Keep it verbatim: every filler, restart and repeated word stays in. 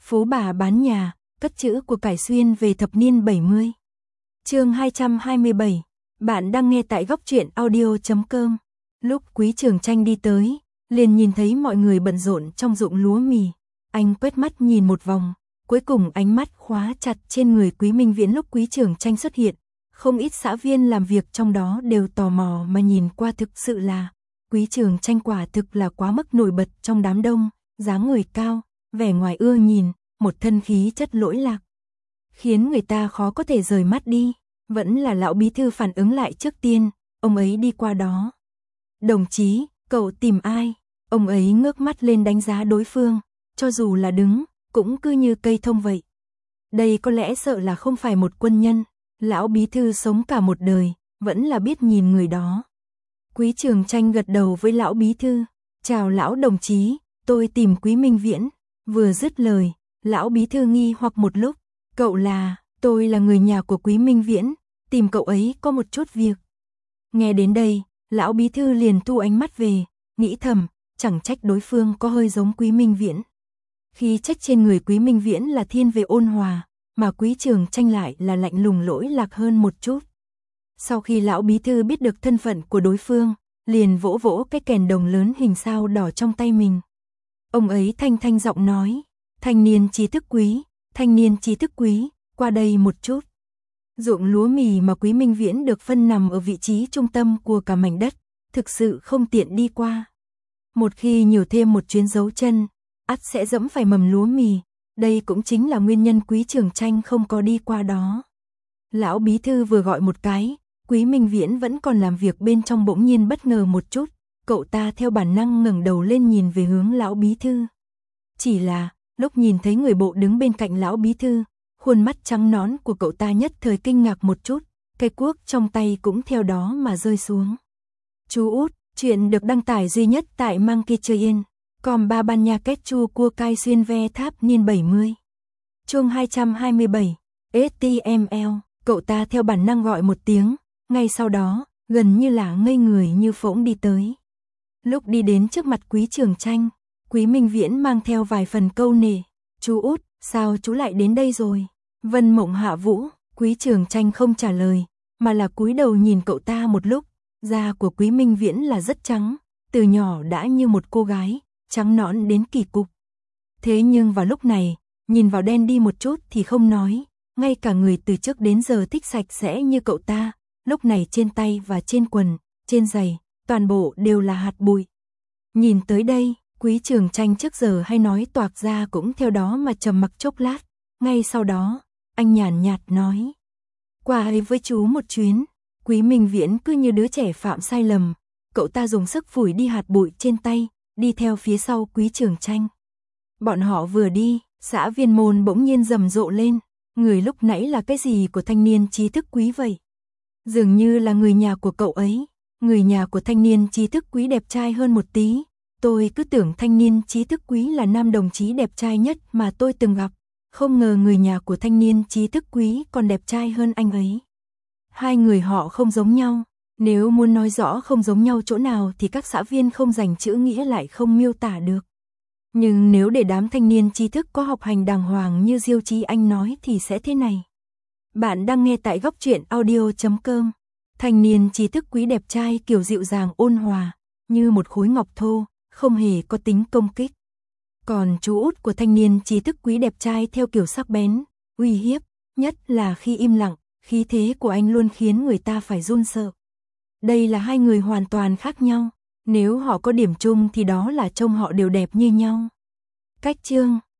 Phú bà bán nhà, cất chữ của cải xuyên về thập niên bảy mươi. Chương hai trăm hai mươi bảy. Bạn đang nghe tại góc truyện audio chấm com. Lúc Quý Trường Chanh đi tới, liền nhìn thấy mọi người bận rộn trong ruộng lúa mì. Anh quét mắt nhìn một vòng, cuối cùng ánh mắt khóa chặt trên người Quý Minh Viễn. Lúc Quý Trường Chanh xuất hiện, không ít xã viên làm việc trong đó đều tò mò mà nhìn qua. Thực sự là Quý Trường Chanh quả thực là quá mức nổi bật trong đám đông, dáng người cao, vẻ ngoài ưa nhìn, một thân khí chất lỗi lạc, khiến người ta khó có thể rời mắt đi. Vẫn là lão bí thư phản ứng lại trước tiên, ông ấy đi qua đó. Đồng chí, cậu tìm ai? Ông ấy ngước mắt lên đánh giá đối phương, cho dù là đứng, cũng cứ như cây thông vậy. Đây có lẽ sợ là không phải một quân nhân, lão bí thư sống cả một đời, vẫn là biết nhìn người đó. Quý Trường Chanh gật đầu với lão bí thư, chào lão đồng chí, tôi tìm Quý Minh Viễn. Vừa dứt lời, lão bí thư nghi hoặc một lúc, cậu là, tôi là người nhà của Quý Minh Viễn, tìm cậu ấy có một chút việc. Nghe đến đây, lão bí thư liền thu ánh mắt về, nghĩ thầm, chẳng trách đối phương có hơi giống Quý Minh Viễn. Khí chất trên người Quý Minh Viễn là thiên về ôn hòa, mà Quý Trường Chanh lại là lạnh lùng lỗi lạc hơn một chút. Sau khi lão bí thư biết được thân phận của đối phương, liền vỗ vỗ cái kèn đồng lớn hình sao đỏ trong tay mình. Ông ấy thanh thanh giọng nói, thanh niên trí thức quý, thanh niên trí thức quý, qua đây một chút. Ruộng lúa mì mà Quý Minh Viễn được phân nằm ở vị trí trung tâm của cả mảnh đất, thực sự không tiện đi qua. Một khi nhiều thêm một chuyến dấu chân, ắt sẽ dẫm phải mầm lúa mì, đây cũng chính là nguyên nhân Quý Trường Chanh không có đi qua đó. Lão bí thư vừa gọi một cái, Quý Minh Viễn vẫn còn làm việc bên trong bỗng nhiên bất ngờ một chút, cậu ta theo bản năng ngẩng đầu lên nhìn về hướng lão bí thư. Chỉ là, lúc nhìn thấy người bộ đứng bên cạnh lão bí thư, khuôn mắt trắng nõn của cậu ta nhất thời kinh ngạc một chút, cây cuốc trong tay cũng theo đó mà rơi xuống. Chú út, chuyện được đăng tải duy nhất tại Monkey Train, còn ba ban nha kết chu cua cai xuyên ve tháp niên bảy mươi. Chương hai trăm hai mươi bảy, ét tê em lờ, cậu ta theo bản năng gọi một tiếng, ngay sau đó, gần như là ngây người như phỗng đi tới. Lúc đi đến trước mặt Quý Trường Chanh, Quý Minh Viễn mang theo vài phần câu nể, chú út, sao chú lại đến đây rồi? Vân Mộng Hạ Vũ. Quý Trường Chanh không trả lời, mà là cúi đầu nhìn cậu ta một lúc. Da của Quý Minh Viễn là rất trắng, từ nhỏ đã như một cô gái, trắng nõn đến kỳ cục. Thế nhưng vào lúc này, nhìn vào đen đi một chút thì không nói, ngay cả người từ trước đến giờ thích sạch sẽ như cậu ta, lúc này trên tay và trên quần, trên giày, toàn bộ đều là hạt bụi. Nhìn tới đây, Quý Trường Chanh trước giờ hay nói toạc ra cũng theo đó mà trầm mặc chốc lát, ngay sau đó, anh nhàn nhạt nói. Qua ấy với chú một chuyến. Quý Minh Viễn cứ như đứa trẻ phạm sai lầm, cậu ta dùng sức phủi đi hạt bụi trên tay, đi theo phía sau Quý Trường Chanh. Bọn họ vừa đi, xã Viên Môn bỗng nhiên rầm rộ lên, người lúc nãy là cái gì của thanh niên trí thức quý vậy? Dường như là người nhà của cậu ấy, người nhà của thanh niên trí thức quý đẹp trai hơn một tí. Tôi cứ tưởng thanh niên trí thức quý là nam đồng chí đẹp trai nhất mà tôi từng gặp, không ngờ người nhà của thanh niên trí thức quý còn đẹp trai hơn anh ấy. Hai người họ không giống nhau, nếu muốn nói rõ không giống nhau chỗ nào thì các xã viên không dành chữ nghĩa lại không miêu tả được. Nhưng nếu để đám thanh niên trí thức có học hành đàng hoàng như Diêu Chí Anh nói thì sẽ thế này. Bạn đang nghe tại góc truyện audio chấm com. Thanh niên trí thức quý đẹp trai kiểu dịu dàng ôn hòa, như một khối ngọc thô, không hề có tính công kích. Còn chú út của thanh niên trí thức quý đẹp trai theo kiểu sắc bén, uy hiếp, nhất là khi im lặng, khí thế của anh luôn khiến người ta phải run sợ. Đây là hai người hoàn toàn khác nhau, nếu họ có điểm chung thì đó là trông họ đều đẹp như nhau. Cách chương